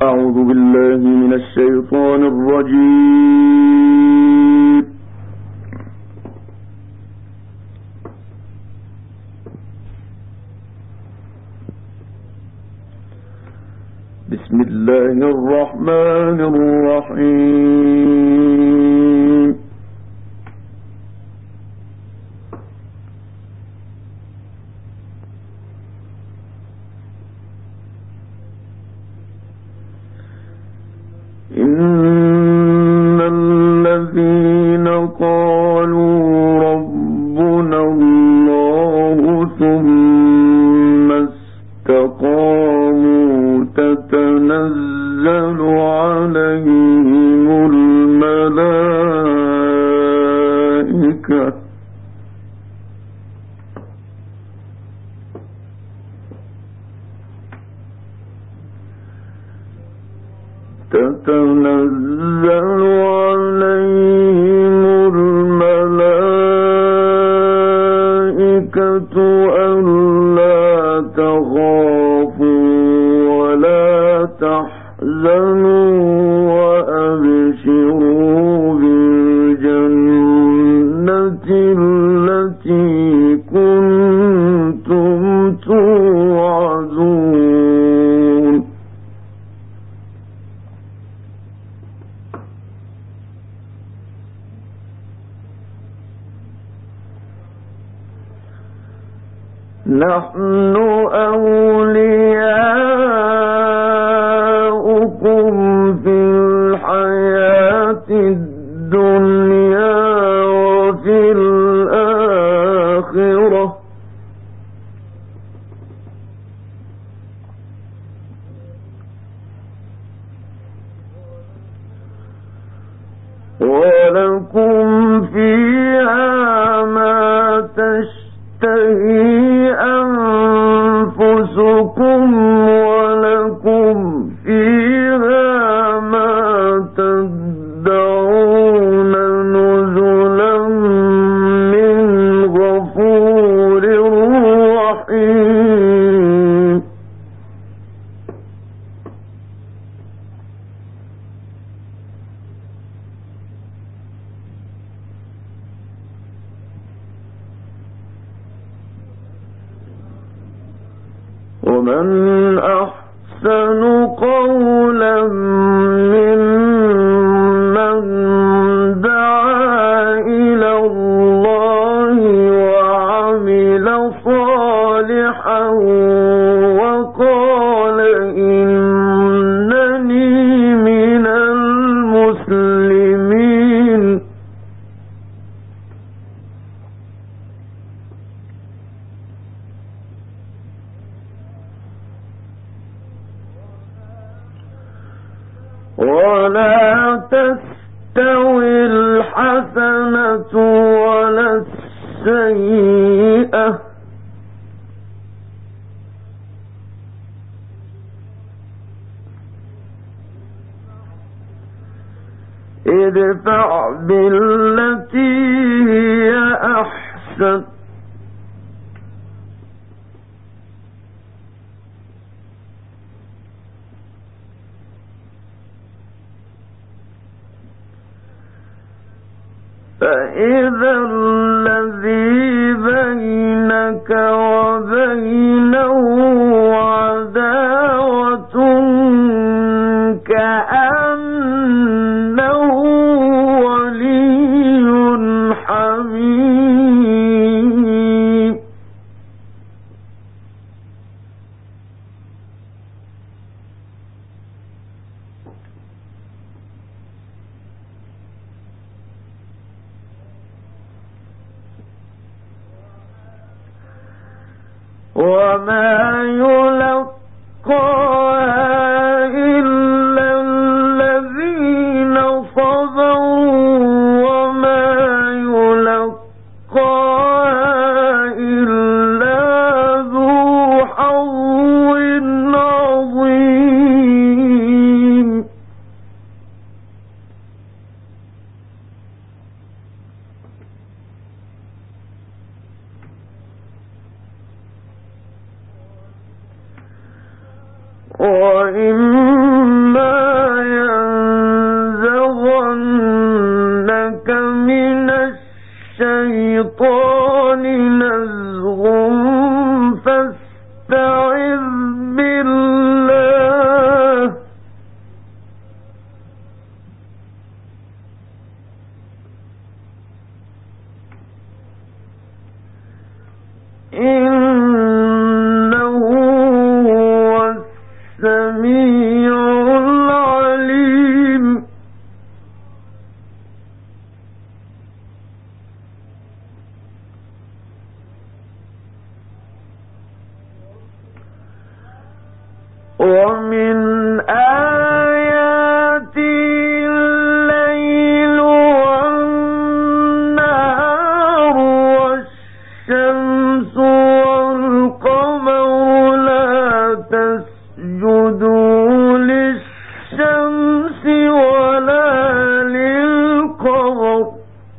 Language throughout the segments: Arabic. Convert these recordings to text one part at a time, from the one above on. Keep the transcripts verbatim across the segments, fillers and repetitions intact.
أعوذ بالله من الشيطان الرجيم. بسم الله الرحمن الرحيم. إن الذين قالوا ربنا الله ثم استقاموا تتنزل عليهم الملائكة تتنزل عليهم الملائكة ألا تخافوا ولا تحزنوا وأبشروا بالجنة التي كنتم توعدون. نحن أولياؤكم في الحياة الدنيا وفي الآخرة ولكم فيها ما تشتهي أنفسكم ولكم فيها ما تدعون نزلا من غفور رحيم. ومن أحسن قولا ممن دعا إلى الله وعمل صالحا وقال إنني من المسلمين. ولا تستوي الحسنة ولا السيئة ادفع بالتي هي أحسن فإذا الذي بينك وبينه عداوة كأنه ولي حميم. وما يلقاها إلا الذين صبروا وما يلقاها إلا ذو حظ عظيم. وإما السميع العليم. ومن آياته الليل والنهار والشمس والقمر لا تسجدوا للشمس ولا للقمر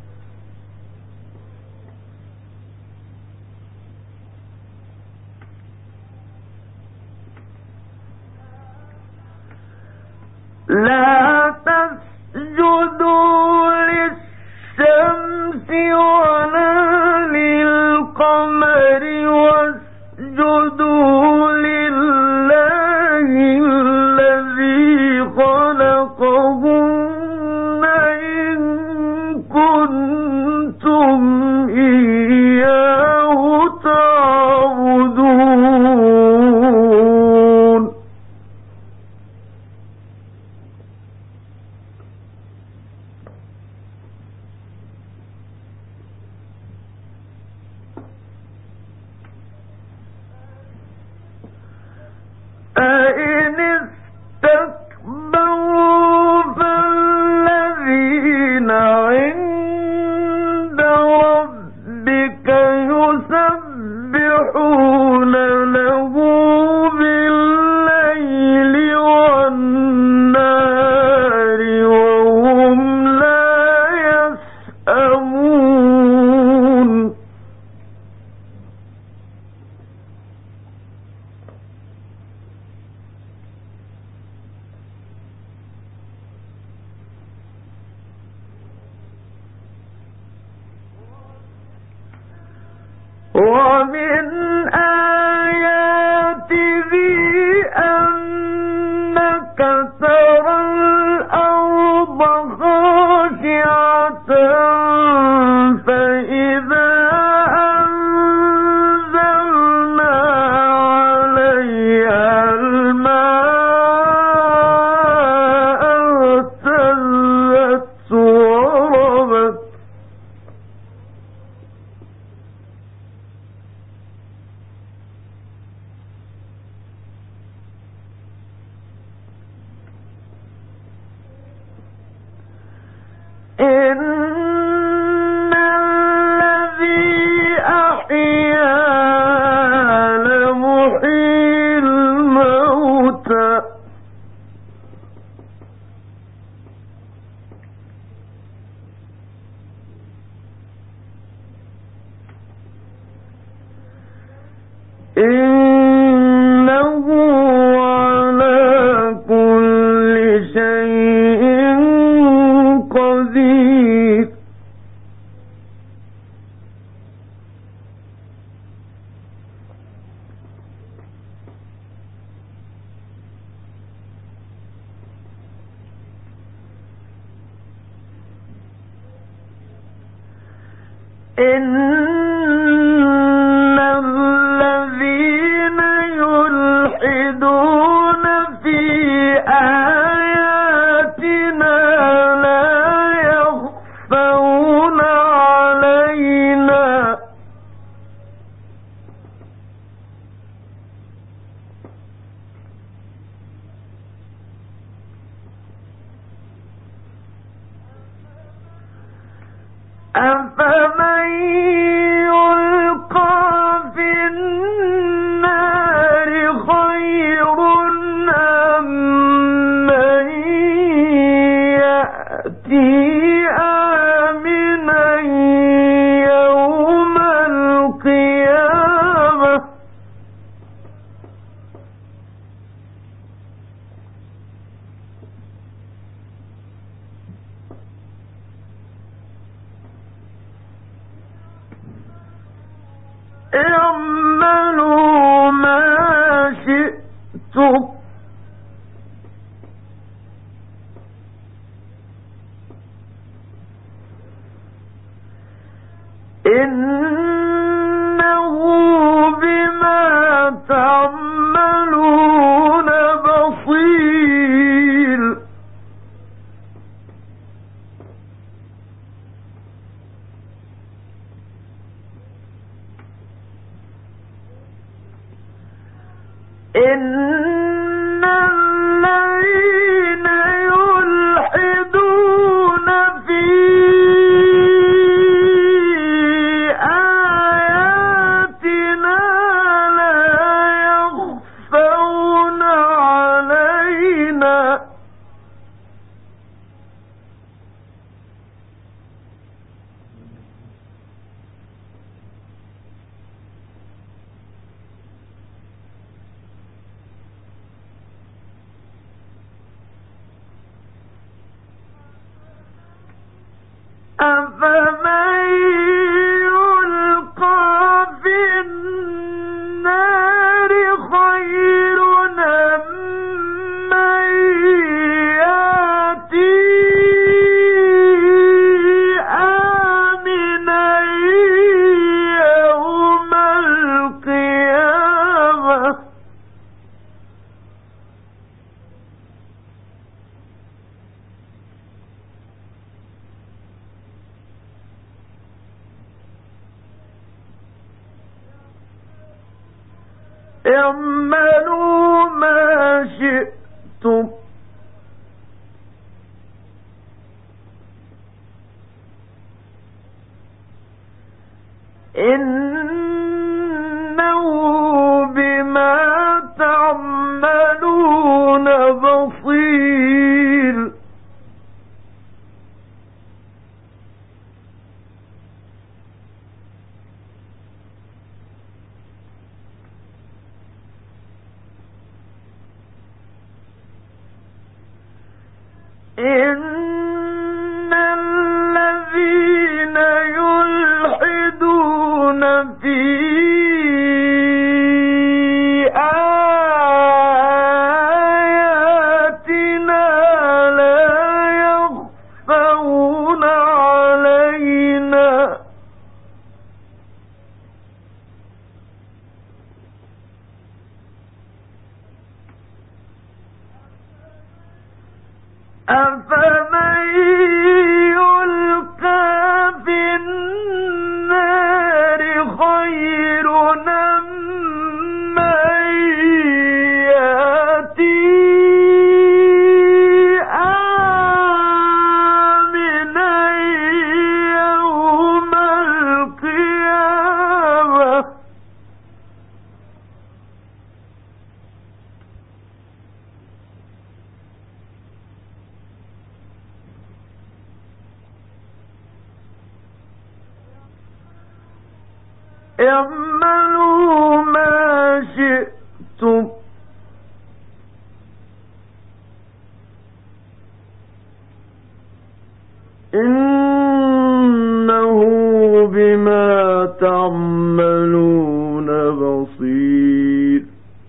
لا تسجدوا للشمس ولا للقمر واسجدوا لله الذي خلقهن إن كنتم إياه تعبدون. فإن استكبروا فالذين عند ربك يسبحون له بالليل والنهار وهم لا يسأمون. ومن آياته أنك ترى الأرض خاشعة فإذا أنزلنا عليها الماء اهتزت وربت إن الذي أحياها لمحيي الموتى إنه على كل شيء قدير. إن الذين يلحدون في آياتنا لا يخفون علينا أفمن يلقى في النار خير أم من يأتي آمنا يوم القيامة اعملوا ما شئتم إنه بما تعملون بصير. اعملوا ما شئتم إنه بما تعملون بصير إن الذين يلحدون في آياتنا لا يخفون علينا أفمن يلقى في النار خير أم من يأتي آمنا يوم القيامة اعملوا ما شئتم إنه بما تعملون بصير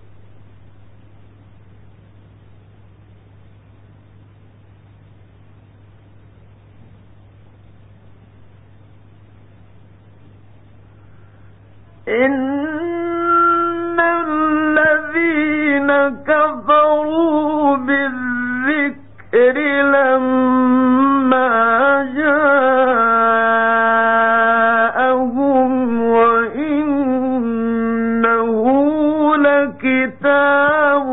إن الذين كفروا بالذكر لما جاءهم وإنه لكتاب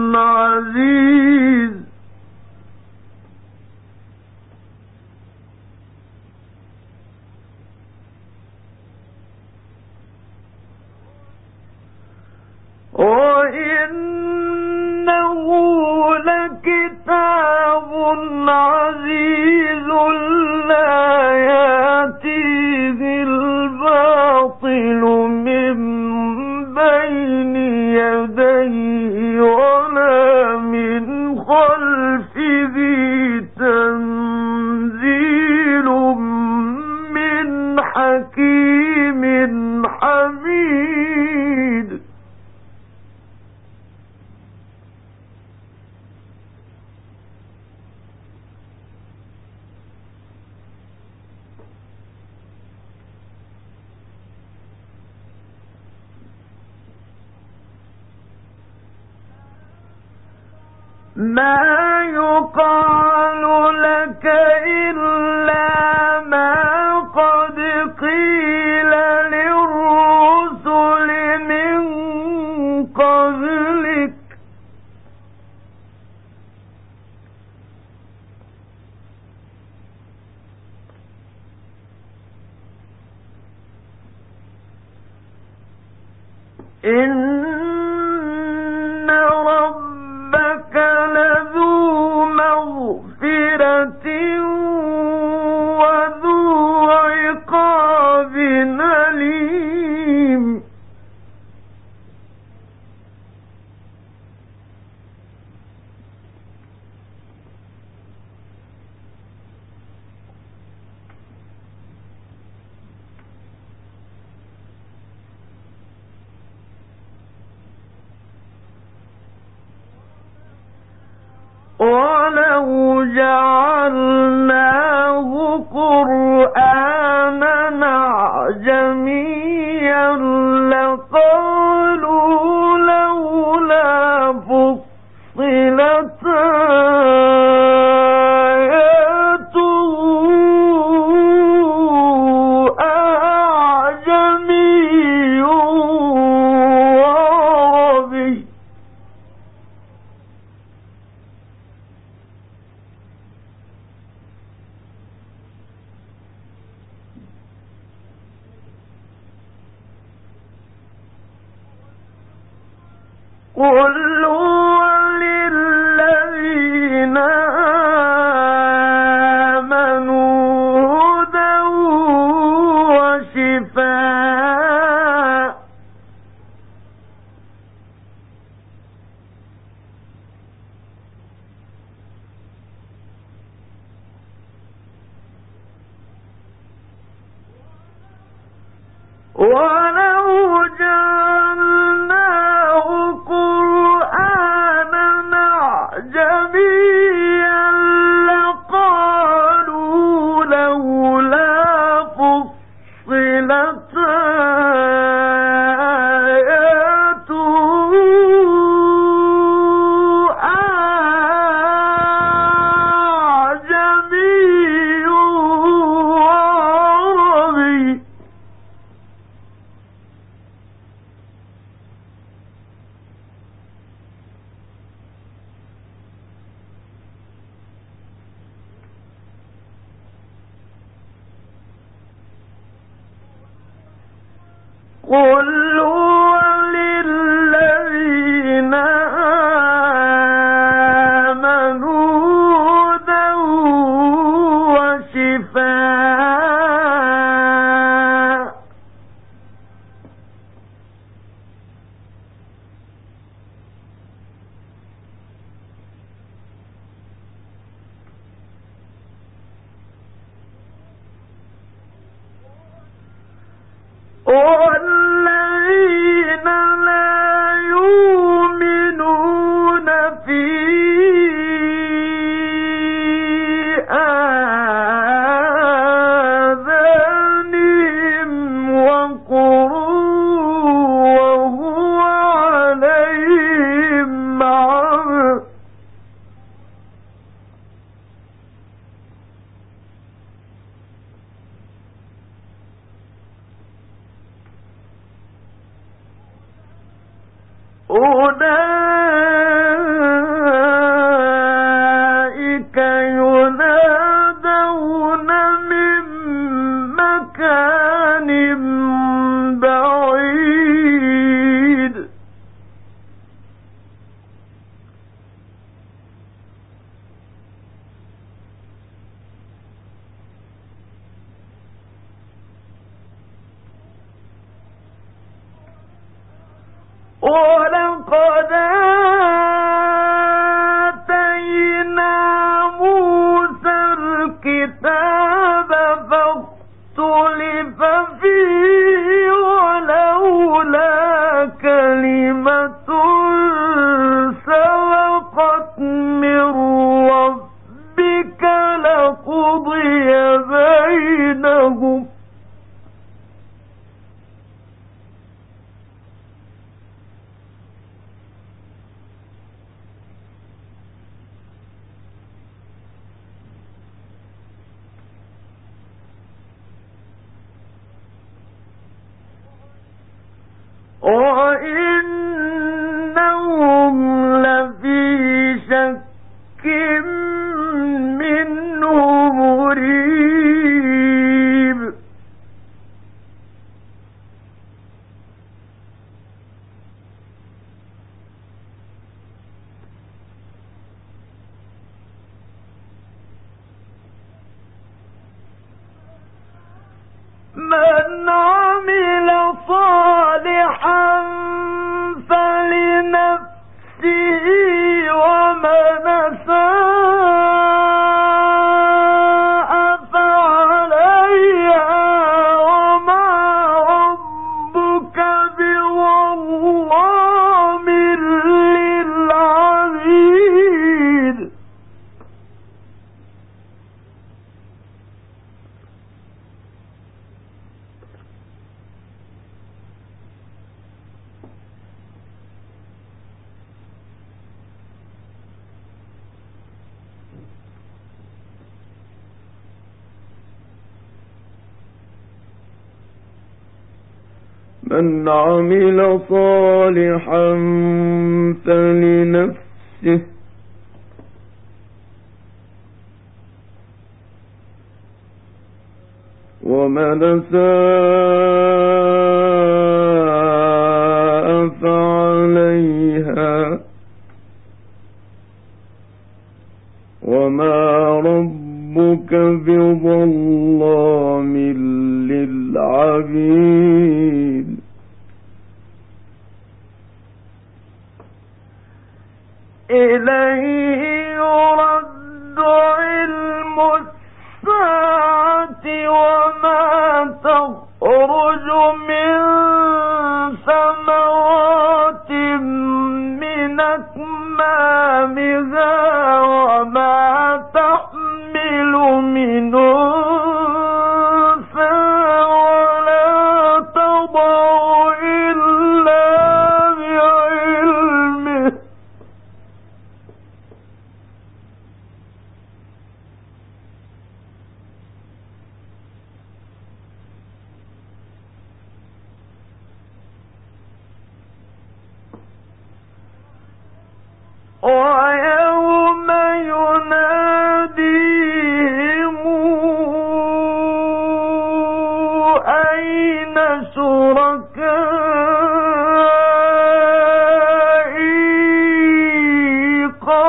عزيز وإنه لكتاب عزيز لا يأتيه الباطل من بين يديه ولا من خلفه تنزيل من حكيم حميد ما يقال لك إلا ما قد قيل للرسل من قبلك إن ربك لذو مغفرة وذو عقاب أليم ولو جعلناه قرآنا أعجميا لقالوا لولا فصلت آياته أعجمي وعربي قل هو للذين آمنوا هدى وشفاء ولو جعلناه قرآنا أعجميا لقالوا لولا فصلت آياته أعجمي وعربي قل هو للذين آمنوا هدى وشفاء والذين لا يؤمنون في آذانهم وقر وهو عليهم عمى أولئك ينادون من مكان بعيد ولقد آتينا موسى الكتاب فاختلف فيه ولولا كلمة سبقت من ربك لقضي بينهم وإنهم لفي شك منه مريب من عمل صالحا فلنفسه ومن أساء فعليها وما ربك بظلام للعبيد من عمل صالحا فلنفسه ومن أساء فعليها وما ربك بظلام للعبيد إليه يرد علم الساعة وما تخرج من ثمرات من أكمامها وما تحمل من أنثى ولا تضع إلا بعلمه ويوم يناديهم أين شركائي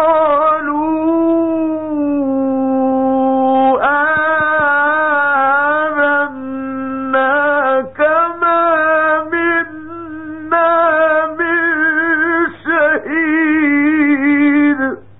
قالوا آذنا كما منا من شهيد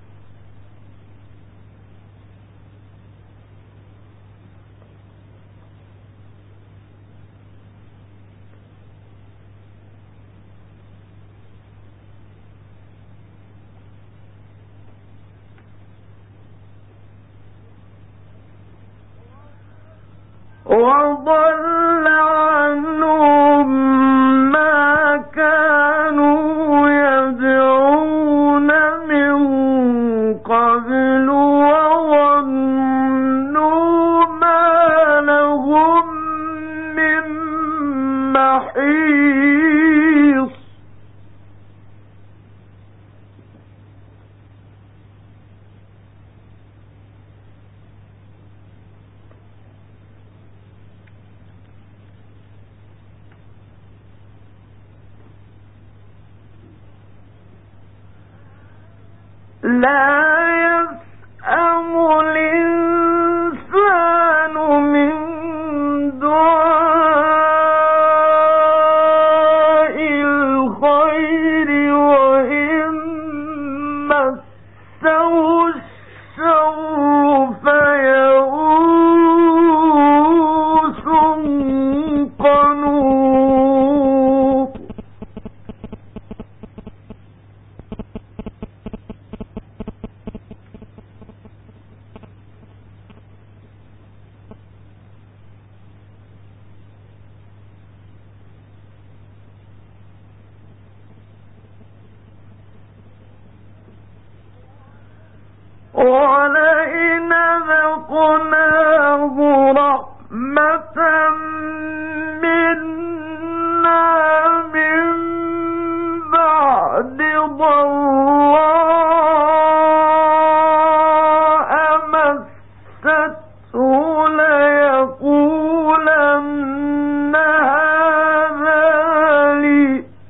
وضل عنهم ما كانوا يدعون من قبل وظنوا ما لهم من محيص لا يسأم الإنسان من دعاء الخير وإن مسه الشر فيئوس قنوط ولئن ذقناه رحمة منا من بعد ضراء مسته ليقولن هذا لي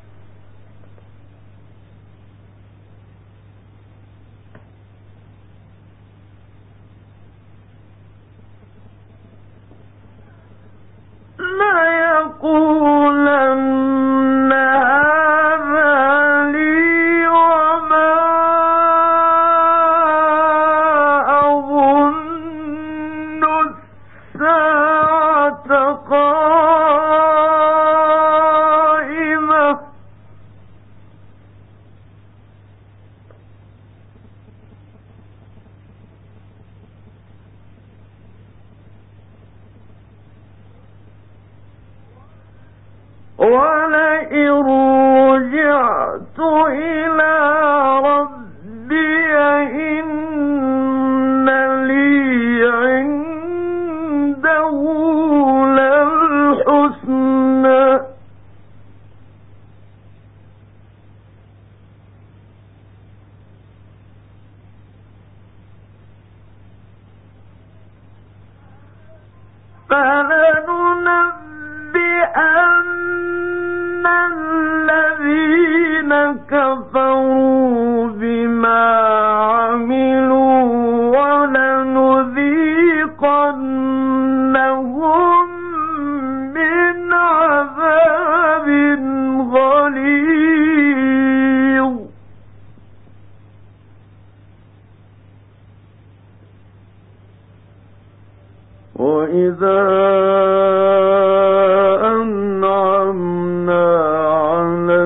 ليقولن هذا لي وما أظن الساعة قائمة ولئن رجعت إلى ربي إن لي عنده للحسنى فلننبئن الذين كفروا بما عملوا وإذا أنعمنا على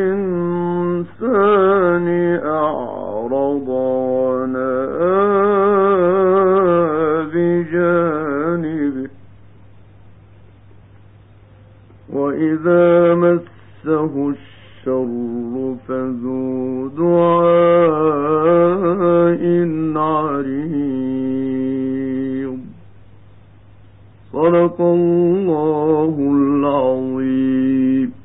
الإنسان أعرض ونأى بجانبه وإذا مسه الشر فذو دعاء عريض. صدق الله العظيم.